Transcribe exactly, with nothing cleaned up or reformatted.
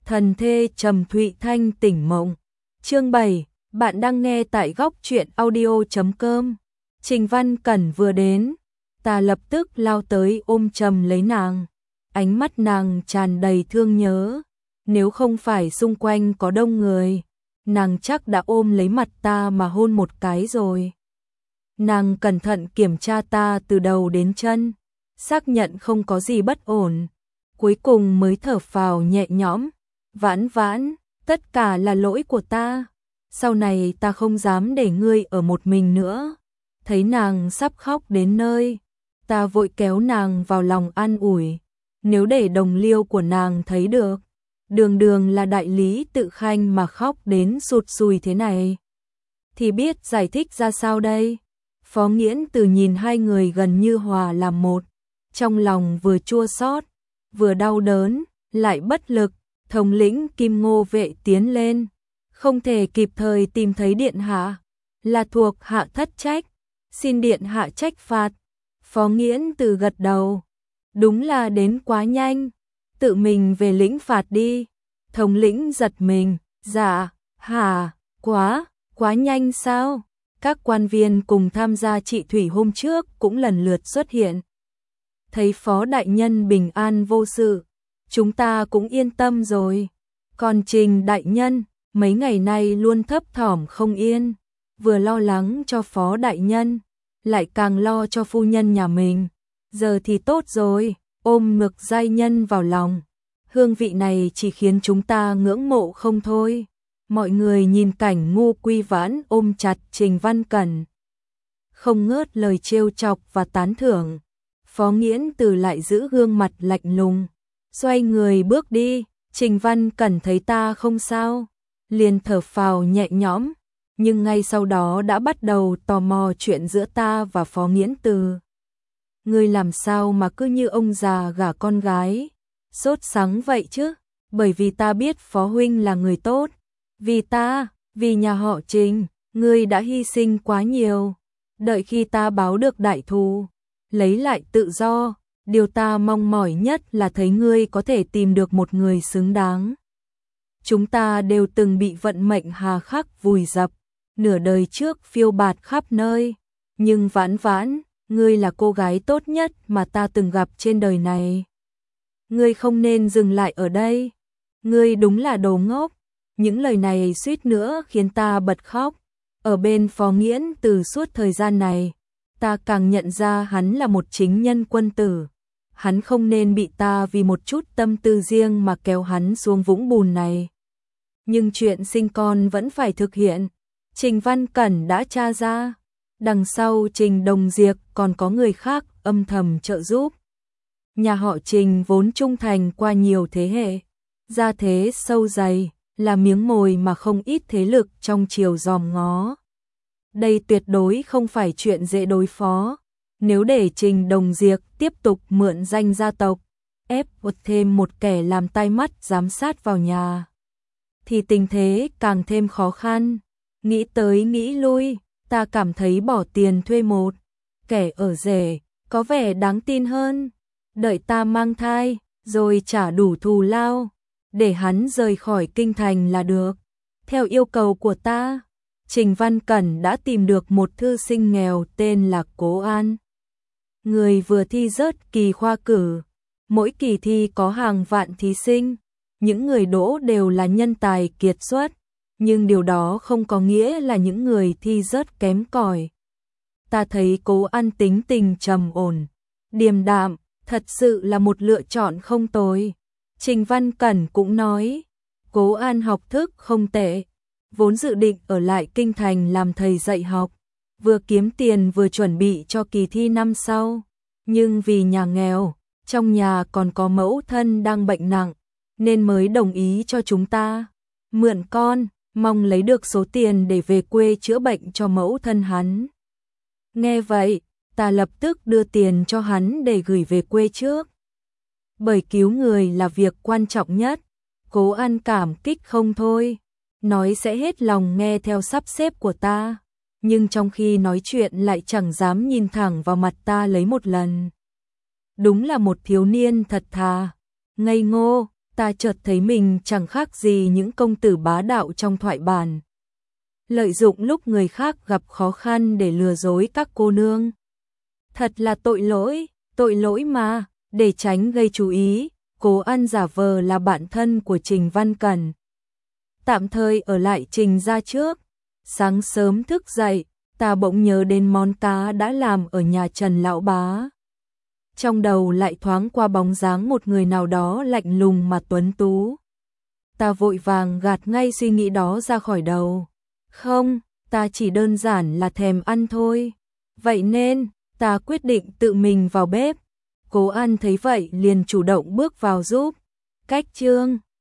Thần thê trầm thụy thanh tỉnh mộng. Chương bảy, bạn đang nghe tại góc truyện audio chấm com. Trình Văn Cẩn vừa đến, ta lập tức lao tới ôm chầm lấy nàng. Ánh mắt nàng tràn đầy thương nhớ, nếu không phải xung quanh có đông người, nàng chắc đã ôm lấy mặt ta mà hôn một cái rồi. Nàng cẩn thận kiểm tra ta từ đầu đến chân, xác nhận không có gì bất ổn, cuối cùng mới thở phào nhẹ nhõm. Vãn Vãn, tất cả là lỗi của ta, sau này ta không dám để ngươi ở một mình nữa. Thấy nàng sắp khóc đến nơi, ta vội kéo nàng vào lòng an ủi. Nếu để đồng liêu của nàng thấy được, đường đường là đại lý tự khanh mà khóc đến sụt sùi thế này, thì biết giải thích ra sao đây. Phó Nghiễn Từ nhìn hai người gần như hòa làm một, trong lòng vừa chua xót, vừa đau đớn, lại bất lực. Thống lĩnh Kim Ngô vệ tiến lên, không thể kịp thời tìm thấy điện hạ, là thuộc hạ thất trách, xin điện hạ trách phạt. Phó Nghiễn Từ gật đầu, đúng là đến quá nhanh, tự mình về lĩnh phạt đi. Thống lĩnh giật mình, dạ, hả, quá, quá nhanh sao? Các quan viên cùng tham gia trị thủy hôm trước cũng lần lượt xuất hiện. Thấy phó đại nhân bình an vô sự, chúng ta cũng yên tâm rồi. Còn Trình đại nhân, mấy ngày nay luôn thấp thỏm không yên, vừa lo lắng cho phó đại nhân, lại càng lo cho phu nhân nhà mình. Giờ thì tốt rồi, ôm ngực giai nhân vào lòng. Hương vị này chỉ khiến chúng ta ngưỡng mộ không thôi. Mọi người nhìn cảnh Ngô Quy Vãn ôm chặt Trình Văn Cẩn, không ngớt lời trêu chọc và tán thưởng. Phó Nghiễn Từ lại giữ gương mặt lạnh lùng, xoay người bước đi. Trình Văn Cẩn thấy ta không sao, liền thở phào nhẹ nhõm, nhưng ngay sau đó đã bắt đầu tò mò chuyện giữa ta và Phó Nghiễn Từ. Ngươi làm sao mà cứ như ông già gả con gái, sốt sắng vậy chứ? Bởi vì ta biết Phó huynh là người tốt, vì ta, vì nhà họ Trình, ngươi đã hy sinh quá nhiều. Đợi khi ta báo được đại thù, lấy lại tự do, điều ta mong mỏi nhất là thấy ngươi có thể tìm được một người xứng đáng. Chúng ta đều từng bị vận mệnh hà khắc vùi dập, nửa đời trước phiêu bạt khắp nơi, nhưng Vãn Vãn, ngươi là cô gái tốt nhất mà ta từng gặp trên đời này. Ngươi không nên dừng lại ở đây, ngươi đúng là đồ ngốc. Những lời này suýt nữa khiến ta bật khóc. Ở bên Phó Nghiễn Từ suốt thời gian này, ta càng nhận ra hắn là một chính nhân quân tử. Hắn không nên bị ta vì một chút tâm tư riêng mà kéo hắn xuống vũng bùn này. Nhưng chuyện sinh con vẫn phải thực hiện. Trình Văn Cẩn đã tra ra, đằng sau Trình Đồng Diệp còn có người khác âm thầm trợ giúp. Nhà họ Trình vốn trung thành qua nhiều thế hệ, gia thế sâu dày, là miếng mồi mà không ít thế lực trong triều dòm ngó. Đây tuyệt đối không phải chuyện dễ đối phó. Nếu để Trình Đồng Diệp tiếp tục mượn danh gia tộc, ép buộc thêm một kẻ làm tai mắt giám sát vào nhà, thì tình thế càng thêm khó khăn. Nghĩ tới nghĩ lui, ta cảm thấy bỏ tiền thuê một kẻ ở rể có vẻ đáng tin hơn. Đợi ta mang thai, rồi trả đủ thù lao, để hắn rời khỏi kinh thành là được. Theo yêu cầu của ta, Trình Văn Cẩn đã tìm được một thư sinh nghèo tên là Cố An. Người vừa thi rớt kỳ khoa cử, mỗi kỳ thi có hàng vạn thí sinh, những người đỗ đều là nhân tài kiệt xuất, nhưng điều đó không có nghĩa là những người thi rớt kém cỏi. Ta thấy Cố An tính tình trầm ổn, điềm đạm, thật sự là một lựa chọn không tồi. Trình Văn Cẩn cũng nói, Cố An học thức không tệ, vốn dự định ở lại kinh thành làm thầy dạy học, vừa kiếm tiền vừa chuẩn bị cho kỳ thi năm sau. Nhưng vì nhà nghèo, trong nhà còn có mẫu thân đang bệnh nặng, nên mới đồng ý cho chúng ta mượn con, mong lấy được số tiền để về quê chữa bệnh cho mẫu thân hắn. Nghe vậy, ta lập tức đưa tiền cho hắn để gửi về quê trước. Bởi cứu người là việc quan trọng nhất. Cố An cảm kích không thôi, nói sẽ hết lòng nghe theo sắp xếp của ta, nhưng trong khi nói chuyện lại chẳng dám nhìn thẳng vào mặt ta lấy một lần. Đúng là một thiếu niên thật thà, ngây ngô, ta chợt thấy mình chẳng khác gì những công tử bá đạo trong thoại bản. Lợi dụng lúc người khác gặp khó khăn để lừa dối các cô nương. Thật là tội lỗi, tội lỗi mà, để tránh gây chú ý, Cố Ân giả vờ là bạn thân của Trình Văn Cẩn. Tạm thời ở lại Trình gia trước. Sáng sớm thức dậy, ta bỗng nhớ đến món cá đã làm ở nhà Trần lão bá. Trong đầu lại thoáng qua bóng dáng một người nào đó lạnh lùng mà tuấn tú. Ta vội vàng gạt ngay suy nghĩ đó ra khỏi đầu. Không, ta chỉ đơn giản là thèm ăn thôi. Vậy nên, ta quyết định tự mình vào bếp. Cố Ân thấy vậy liền chủ động bước vào giúp. Cách chương